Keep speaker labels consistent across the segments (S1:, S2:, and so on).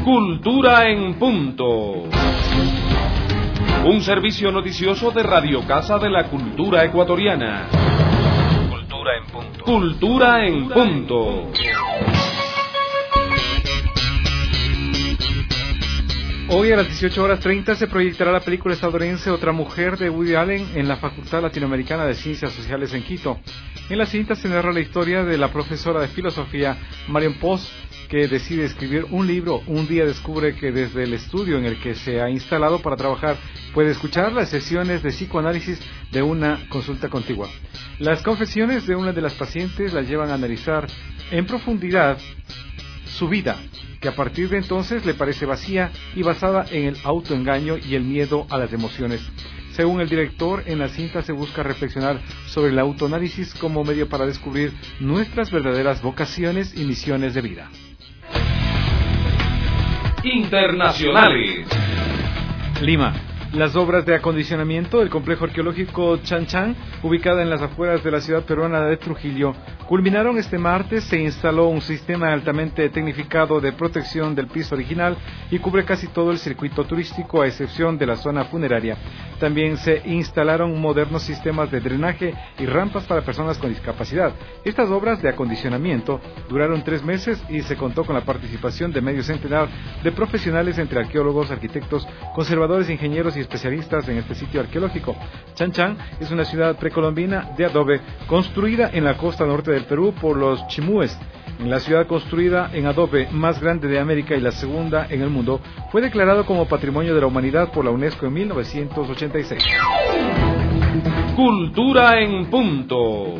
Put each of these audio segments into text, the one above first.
S1: Cultura en Punto. Un servicio noticioso de Radio Casa de la Cultura Ecuatoriana.
S2: Cultura en Punto.
S1: Cultura en Punto.
S3: Hoy a las 18:30 se proyectará la película estadounidense Otra Mujer de Woody Allen en la Facultad Latinoamericana de Ciencias Sociales en Quito. En la cinta se narra la historia de la profesora de filosofía Marion Post, que decide escribir un libro. Un día descubre que desde el estudio en el que se ha instalado para trabajar puede escuchar las sesiones de psicoanálisis de una consulta contigua. Las confesiones de una de las pacientes la llevan a analizar en profundidad su vida, que a partir de entonces le parece vacía y basada en el autoengaño y el miedo a las emociones. Según el director, en la cinta se busca reflexionar sobre el autoanálisis como medio para descubrir nuestras verdaderas vocaciones y misiones de vida.
S1: Internacionales.
S3: Lima. Las obras de acondicionamiento del complejo arqueológico Chan Chan, ubicada en las afueras de la ciudad peruana de Trujillo, culminaron este martes. Se instaló un sistema altamente tecnificado de protección del piso original y cubre casi todo el circuito turístico, a excepción de la zona funeraria. También se instalaron modernos sistemas de drenaje y rampas para personas con discapacidad. Estas obras de acondicionamiento duraron 3 meses y se contó con la participación de medio centenar de profesionales entre arqueólogos, arquitectos, conservadores, ingenieros y especialistas en este sitio arqueológico. Chan Chan es una ciudad precolombina de adobe construida en la costa norte del Perú por los chimúes. La ciudad construida en adobe más grande de América y la segunda en el mundo fue declarado como Patrimonio de la Humanidad por la UNESCO en 1986.
S1: Cultura en Punto.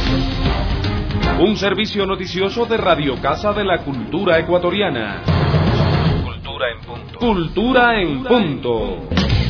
S1: Un servicio noticioso de Radio Casa de la Cultura Ecuatoriana.
S2: Cultura en Punto.
S1: Cultura en Punto.